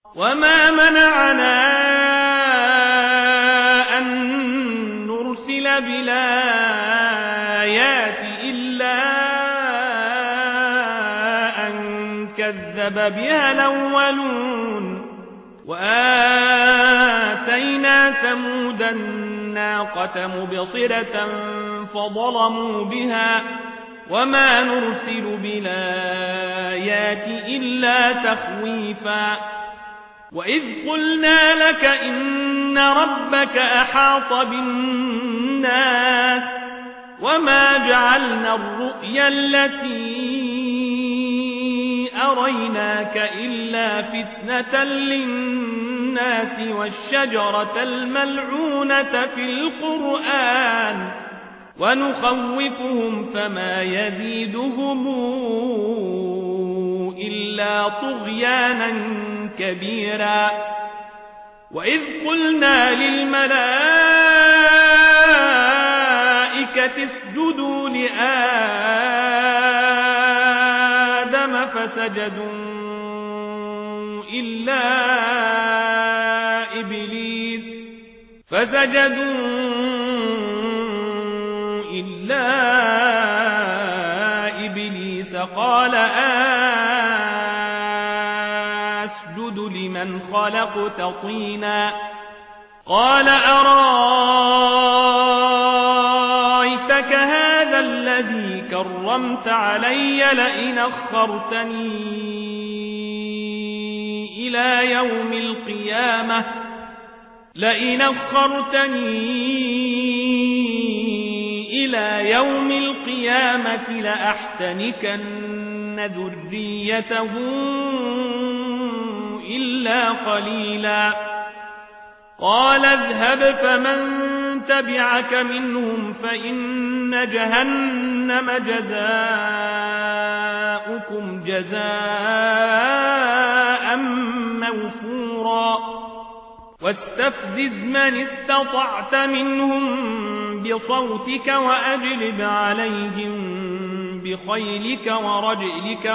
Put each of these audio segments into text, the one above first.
وما منعنا أن نرسل بالآيات إلا أن كذب بها الأولون وآتينا ثمود الناقة مبصرة فظلموا بها وما نرسل بالآيات إلا تخويفا وإذ قلنا لك إن ربك أحاط بالناس وما جعلنا الرؤيا التي أريناك إلا فتنة للناس والشجرة الملعونة في القرآن ونخوفهم فما يزيدهم إلا طغيانا كبيرا وإذ قلنا للملائكة اسجدوا لآدم فسجدوا إلا إبليس قال أسجد لمن خلقت طينا قال أرايتك هذا الذي كرمت علي لئن أخرتني إلى يوم القيامة لأحتنكن ذريته إلا قليلا قال اذهب فمن تبعك منهم فإن جهنم جزاؤكم جزاء موفورا واستفزز من استطعت منهم بصوتك وأجلب عليهم بخيلك ورجلك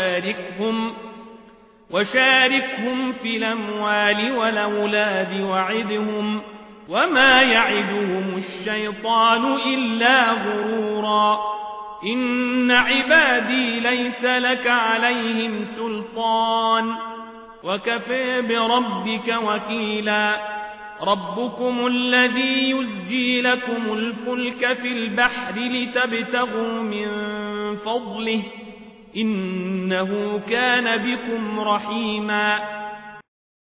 وشاركهم في الأموال والأولاد وعدهم وما يعدهم الشيطان إلا غرورا إن عبادي ليس لك عليهم سلطان وكفى بربك وكيلا ربكم الذي يزجي لكم الفلك في البحر لتبتغوا من فضله إنه كان بكم رحيما